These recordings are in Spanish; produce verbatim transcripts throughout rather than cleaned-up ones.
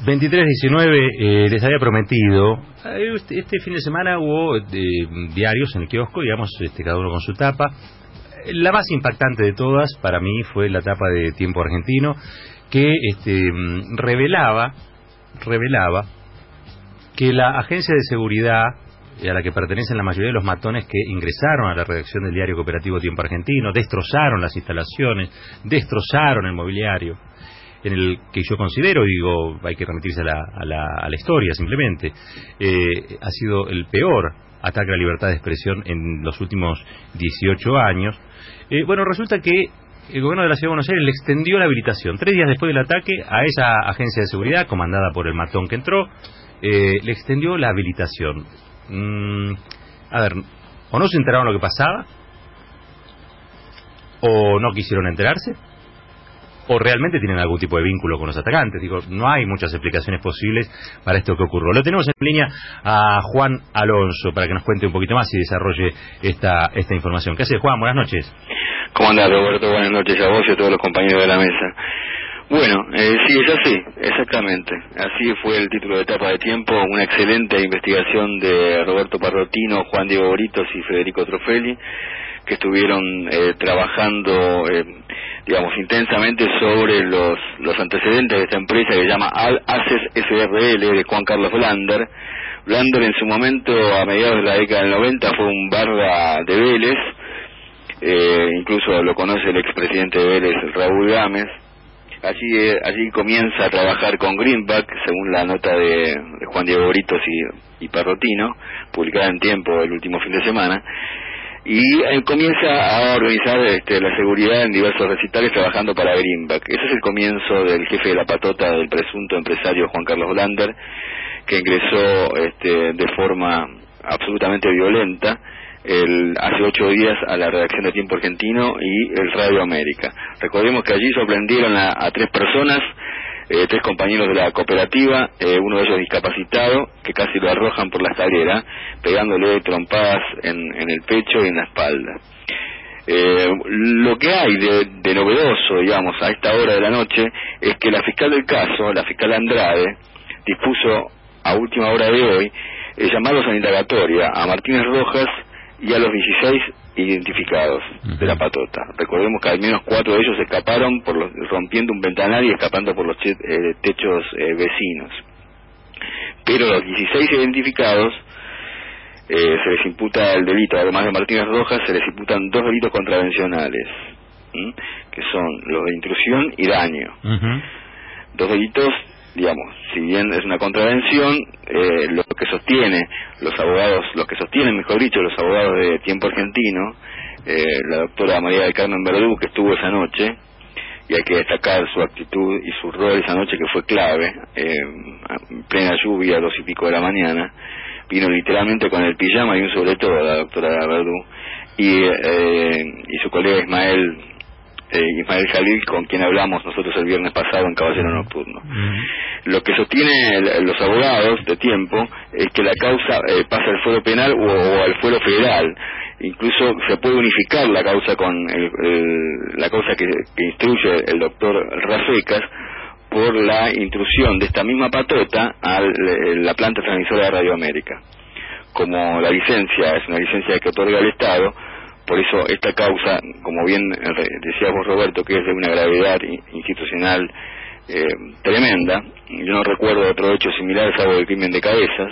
veintitrés diecinueve, eh, les había prometido. Este, este fin de semana hubo eh, diarios en el kiosco, digamos, este, cada uno con su tapa. La más impactante de todas, para mí, fue la tapa de Tiempo Argentino, que este, revelaba, revelaba que la agencia de seguridad a la que pertenecen la mayoría de los matones que ingresaron a la redacción del diario cooperativo Tiempo Argentino, destrozaron las instalaciones, destrozaron el mobiliario, en el que yo considero, digo, hay que remitirse a la, a la, a la historia simplemente, eh, ha sido el peor ataque a la libertad de expresión en los últimos dieciocho años. Eh, bueno, resulta que el gobierno de la Ciudad de Buenos Aires le extendió la habilitación, tres días después del ataque, a esa agencia de seguridad, comandada por el matón que entró, eh, le extendió la habilitación. Mm, a ver, o no se enteraron lo que pasaba, o no quisieron enterarse, o realmente tienen algún tipo de vínculo con los atacantes. Digo, no hay muchas explicaciones posibles para esto que ocurrió. Lo tenemos en línea a Juan Alonso para que nos cuente un poquito más y desarrolle esta esta información. ¿Qué hace, Juan? Buenas noches. ¿Cómo andás, Roberto? Buenas noches a vos y a todos los compañeros de la mesa. Bueno, eh, sí, es así, exactamente. Así fue el título de etapa de Tiempo, una excelente investigación de Roberto Parrotino, Juan Diego Britos y Federico Trofelli, que estuvieron eh, trabajando, eh, digamos, intensamente sobre los los antecedentes de esta empresa que se llama ACES S R L de Juan Carlos Blander. Blander en su momento, a mediados de la década del noventa, fue un barra de Vélez, eh, incluso lo conoce el expresidente de Vélez, Raúl Gámez. Allí, eh, allí comienza a trabajar con Greenback, según la nota de, de Juan Diego Britos y, y Parrotino, publicada en Tiempo el último fin de semana, y eh, comienza a organizar este, la seguridad en diversos recitales trabajando para Greenback. Ese es el comienzo del jefe de la patota del presunto empresario Juan Carlos Blander, que ingresó este, de forma absolutamente violenta El, hace ocho días a la redacción de Tiempo Argentino y el Radio América. Recordemos que allí sorprendieron a, a tres personas, eh, tres compañeros de la cooperativa, eh, uno de ellos discapacitado, que casi lo arrojan por la escalera, pegándole trompadas en, en el pecho y en la espalda. Eh, lo que hay de, de novedoso, digamos, a esta hora de la noche, es que la fiscal del caso, la fiscal Andrade, dispuso a última hora de hoy eh, llamados a indagatoria a Martínez Rojas y a los dieciséis identificados de la patota. Recordemos que al menos cuatro de ellos escaparon por los, rompiendo un ventanal y escapando por los che, eh, techos eh, vecinos. Pero los dieciséis identificados eh, se les imputa el delito, además de Martínez Rojas, se les imputan dos delitos contravencionales, ¿m? que son los de intrusión y daño. Uh-huh. Dos delitos, digamos, si bien es una contravención, eh, lo que sostiene los abogados, los que sostienen, mejor dicho, los abogados de Tiempo Argentino, eh, la doctora María del Carmen Verdú, que estuvo esa noche, y hay que destacar su actitud y su rol esa noche, que fue clave, eh, en plena lluvia, a dos y pico de la mañana, vino literalmente con el pijama y un sobre todo la doctora Verdú, y, eh, y su colega Ismael, Eh, Ismael Jalil, con quien hablamos nosotros el viernes pasado en Caballero Nocturno. Mm. Lo que sostienen los abogados de Tiempo es que la causa eh, pasa al fuero penal o, o al fuero federal. Incluso se puede unificar la causa con el, el, la causa que, que instruye el doctor Rafecas por la intrusión de esta misma patota a la planta transmisora de Radio América. Como la licencia es una licencia que otorga el Estado, por eso esta causa, como bien decías vos, Roberto, que es de una gravedad institucional eh, tremenda, yo no recuerdo otro hecho similar, salvo el crimen de Cabezas,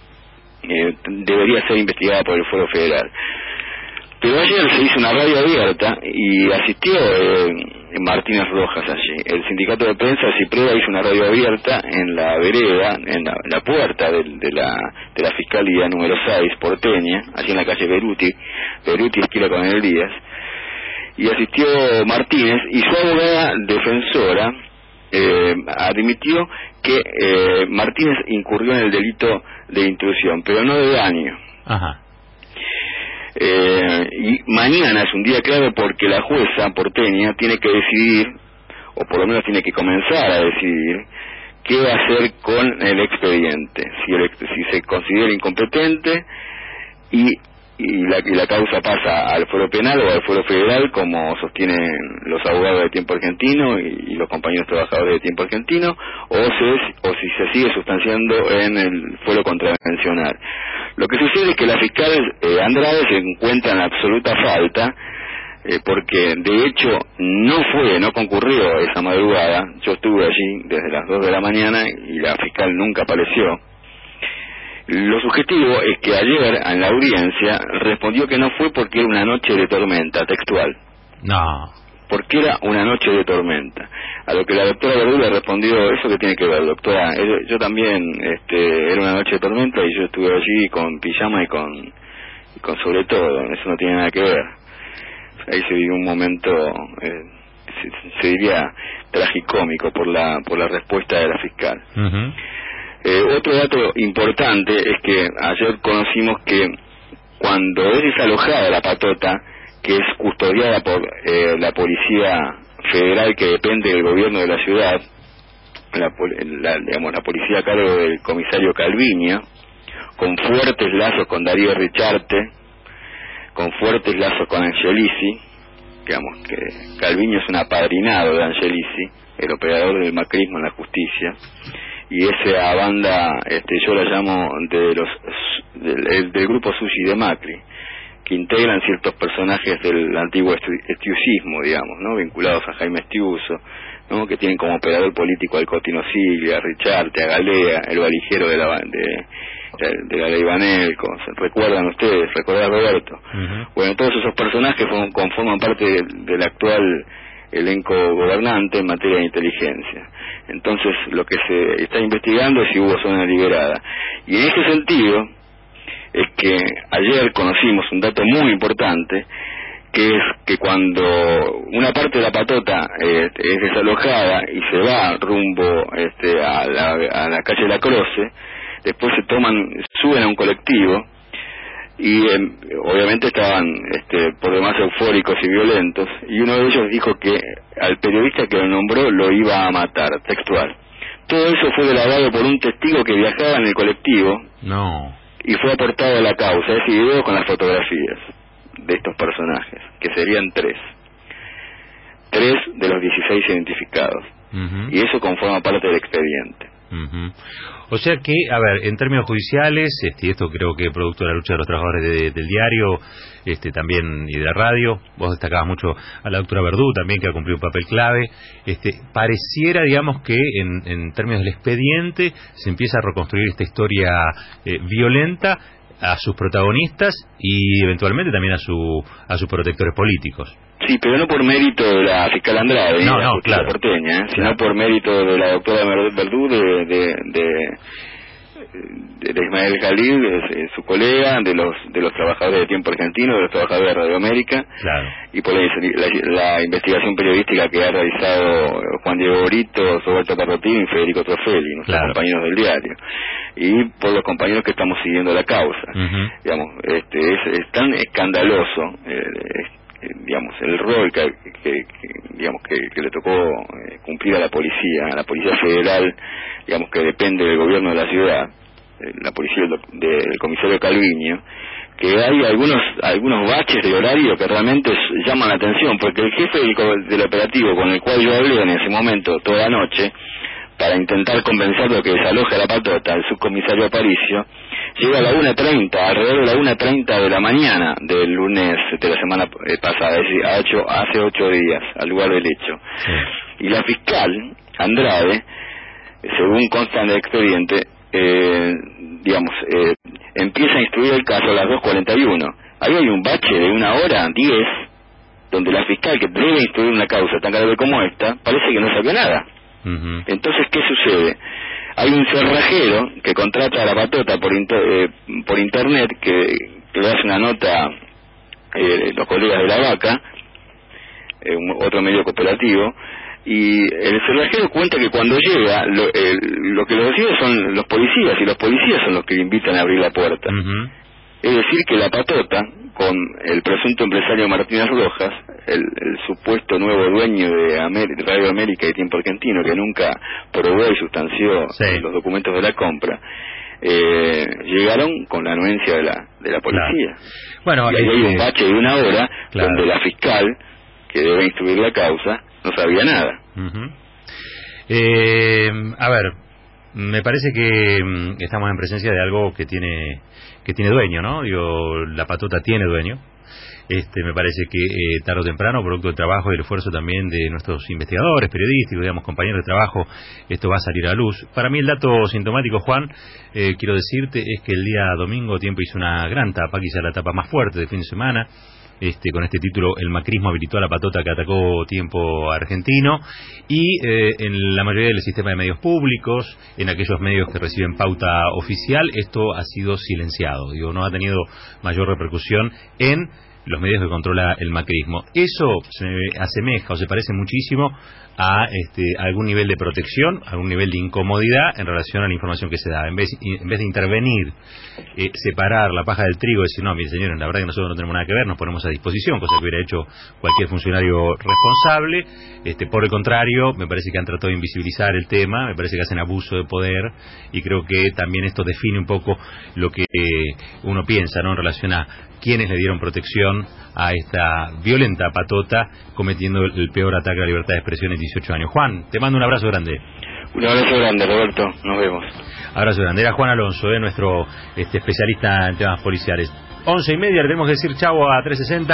eh, debería ser investigada por el Fuero Federal. Pero ayer se hizo una radio abierta y asistió eh, Martínez Rojas allí. El sindicato de prensa Cipreda hizo una radio abierta en la vereda, en la, la puerta de, de la de la Fiscalía número seis porteña, allí en la calle Beruti, Beruti esquina Coronel Díaz, y asistió Martínez y su abogada defensora eh, admitió que eh, Martínez incurrió en el delito de intrusión, pero no de daño. Ajá. Eh, y mañana es un día clave porque la jueza porteña tiene que decidir, o por lo menos tiene que comenzar a decidir, qué va a hacer con el expediente, si, el, si se considera incompetente y y la, y la causa pasa al fuero penal o al fuero federal, como sostienen los abogados de Tiempo Argentino y, y los compañeros trabajadores de Tiempo Argentino, o, se, o si se sigue sustanciando en el fuero contravencional. Lo que sucede es que la fiscal eh, Andrade se encuentra en absoluta falta, eh, porque de hecho no fue, no concurrió esa madrugada. Yo estuve allí desde las dos de la mañana y la fiscal nunca apareció. Lo sugestivo es que ayer en la audiencia respondió que no fue porque era una noche de tormenta, textual. No. Porque era una noche de tormenta. A lo que la doctora Verdú le respondió, ¿eso qué tiene que ver, doctora? Yo, yo también, este, era una noche de tormenta y yo estuve allí con pijama y con, y con sobre todo, eso no tiene nada que ver. Ahí se vivió un momento, eh, se, se diría, tragicómico por la, por la respuesta de la fiscal. Uh-huh. Eh, otro dato importante es que ayer conocimos que cuando es desalojada la patota, que es custodiada por eh, la policía federal que depende del gobierno de la ciudad, la, la, digamos, la policía a cargo del comisario Calviño, con fuertes lazos con Darío Richarte, con fuertes lazos con Angelici, digamos que Calviño es un apadrinado de Angelici, el operador del macrismo en la justicia, y esa banda, este, yo la llamo de los del, del grupo Sushi de Macri, que integran ciertos personajes del antiguo estiusismo, digamos, ¿no? Vinculados a Jaime Estiuso, ¿no? Que tienen como operador político al Cotino Silvia, a Richarte, a Galea, el valijero de la de, de, de la ley Banelco. ¿Recuerdan ustedes? ¿Recuerda Roberto? Uh-huh. Bueno, todos esos personajes forman, conforman parte del, del actual elenco gobernante en materia de inteligencia. Entonces, lo que se está investigando es si hubo zona liberada. Y en ese sentido, es que ayer conocimos un dato muy importante, que es que cuando una parte de la patota eh, es desalojada y se va rumbo este, a, la, a la calle La Croce, después se toman, suben a un colectivo y eh, obviamente estaban este, por demás eufóricos y violentos, y uno de ellos dijo que al periodista que lo nombró lo iba a matar, textual. Todo eso fue grabado por un testigo que viajaba en el colectivo. No. Y fue aportado a la causa ese video con las fotografías de estos personajes, que serían tres. Tres de los dieciséis identificados. Uh-huh. Y eso conforma parte del expediente. Uh-huh. O sea que, a ver, en términos judiciales, este, y esto creo que producto de la lucha de los trabajadores de, del diario, este, también y de la radio, vos destacabas mucho a la doctora Verdú también, que ha cumplido un papel clave, este, pareciera, digamos, que en, en términos del expediente se empieza a reconstruir esta historia eh, violenta a sus protagonistas y eventualmente también a su a sus protectores políticos. Sí, pero no por mérito de la fiscal Andrade, no, la no, claro, porteña, ¿eh? Claro. Sino por mérito de la doctora Verdú, de, de, de, de Ismael Jalil, de su colega, de los de los trabajadores de Tiempo Argentino, de los trabajadores de Radio América, claro. Y por la, la, la investigación periodística que ha realizado Juan Diego Brito, Roberto Parrotino y Federico Trofeli, nuestros claro. compañeros del diario, y por los compañeros que estamos siguiendo la causa. Uh-huh. Digamos, este, es, es tan escandaloso, eh, eh, digamos, el rol que, que, que digamos que, que le tocó eh, cumplir a la policía, a la policía federal, digamos que depende del gobierno de la ciudad, eh, la policía del, del comisario Calviño, que hay algunos algunos baches de horario que realmente llaman la atención, porque el jefe del, del operativo con el cual yo hablé en ese momento toda la noche para intentar convencerlo que desaloje la patota, el subcomisario Aparicio, llega a la una treinta, alrededor de la una treinta de la mañana del lunes de la semana eh, pasada, es decir, a ocho, hace ocho días, al lugar del hecho. Sí. Y la fiscal, Andrade, según consta en el expediente, eh, digamos, eh, empieza a instruir el caso a las dos cuarenta y uno. Ahí hay un bache de una hora, diez, donde la fiscal que debe instruir una causa tan grave como esta, parece que no sabe nada. Uh-huh. Entonces, ¿qué sucede? Hay un cerrajero que contrata a la patota por inter, eh, por internet, que, que le hace una nota eh, los colegas de La Vaca, eh, un, otro medio cooperativo, y el cerrajero cuenta que cuando llega lo, eh, lo que lo recibe son los policías, y los policías son los que le invitan a abrir la puerta. Uh-huh. Es decir, que la patota, con el presunto empresario Martínez Rojas, el, el supuesto nuevo dueño de, Amer- de Radio América y Tiempo Argentino, que nunca probó y sustanció sí. los documentos de la compra, eh, llegaron con la anuencia de la de la policía. Claro. Bueno, y ahí este... hay un bache de una hora, claro, donde la fiscal, que debe instruir la causa, no sabía nada. Uh-huh. eh, a ver, me parece que mm, estamos en presencia de algo que tiene que tiene dueño, ¿no? Digo, la patota tiene dueño. Este, me parece que eh, tarde o temprano, producto del trabajo y el esfuerzo también de nuestros investigadores, periodísticos, digamos, compañeros de trabajo, esto va a salir a la luz. Para mí el dato sintomático, Juan, eh, quiero decirte, es que el día domingo Tiempo hizo una gran tapa, quizá la tapa más fuerte de fin de semana, este, con este título, El macrismo habilitó a la patota que atacó Tiempo argentino, y eh, en la mayoría del sistema de medios públicos, en aquellos medios que reciben pauta oficial, esto ha sido silenciado, digo, no ha tenido mayor repercusión en los medios que controla el macrismo. Eso se asemeja o se parece muchísimo a este, algún nivel de protección, a algún nivel de incomodidad en relación a la información que se da. En vez, en vez de intervenir, eh, separar la paja del trigo y decir, no, mire señores, la verdad que nosotros no tenemos nada que ver, nos ponemos a disposición, cosa que hubiera hecho cualquier funcionario responsable. Este, por el contrario, me parece que han tratado de invisibilizar el tema, me parece que hacen abuso de poder, y creo que también esto define un poco lo que eh, uno piensa, ¿no?, en relación a quienes le dieron protección a esta violenta patota cometiendo el, el peor ataque a la libertad de expresión en dieciocho años. Juan, te mando un abrazo grande. Un abrazo grande, Roberto. Nos vemos. Abrazo grande. Era Juan Alonso, eh, nuestro este, especialista en temas policiales. Once y media, le tenemos que decir chau a trescientos sesenta.